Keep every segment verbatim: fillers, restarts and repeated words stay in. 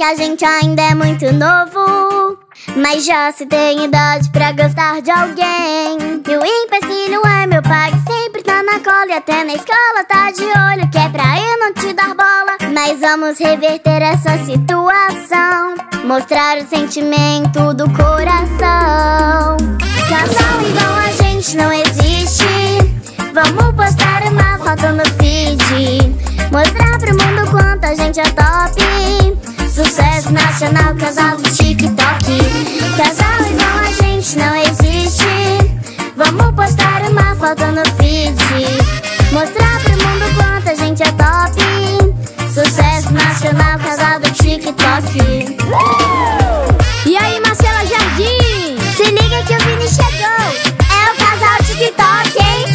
a gente ainda é muito novo, mas já se tem idade pra gostar de alguém. E o empecilho é meu pai, que sempre tá na cola e até na escola tá de olho, que é pra eu não te dar bola. Mas vamos reverter essa situação, mostrar o sentimento do coração. Casal igual a gente não existe, vamos postar uma foto no feed, mostrar pro mundo quanto a gente é top. Sucesso nacional, casal do TikTok. Casal igual a gente não existe, vamos postar uma foto no feed, mostrar pro mundo quanto a gente é top. Sucesso nacional, casal do TikTok. E aí, Marcela Jardim? Se liga que o Vini chegou, é o casal TikTok, hein?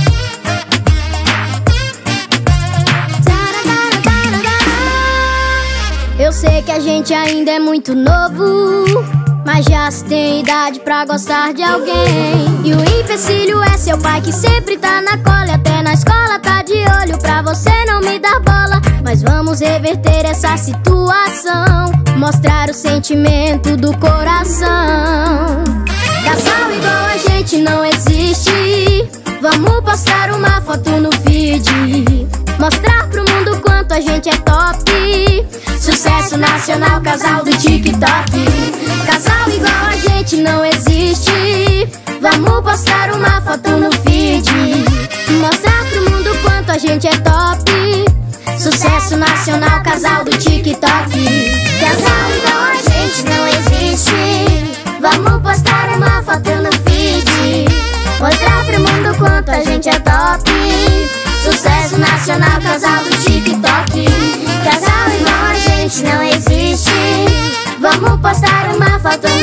Eu sei que a gente ainda é muito novo, mas já se tem idade pra gostar de alguém. E o empecilho é seu pai, que sempre tá na cola e até na escola tá de olho pra você não me dar bola. Mas vamos reverter essa situação, mostrar o sentimento do coração. Casal igual a gente não existe, vamos postar uma foto no feed, mostrar pro mundo quanto a gente é top. Sucesso nacional, casal do TikTok. Casal igual a gente não existe, vamos postar uma foto no feed, mostrar pro mundo quanto a gente é top. Sucesso nacional, casal do TikTok. Casal igual a gente não existe, vamos postar uma foto no feed, mostrar pro mundo quanto a gente é top. Sucesso nacional, casal do TikTok. Casal igual a gente não existe, vamos postar uma foto no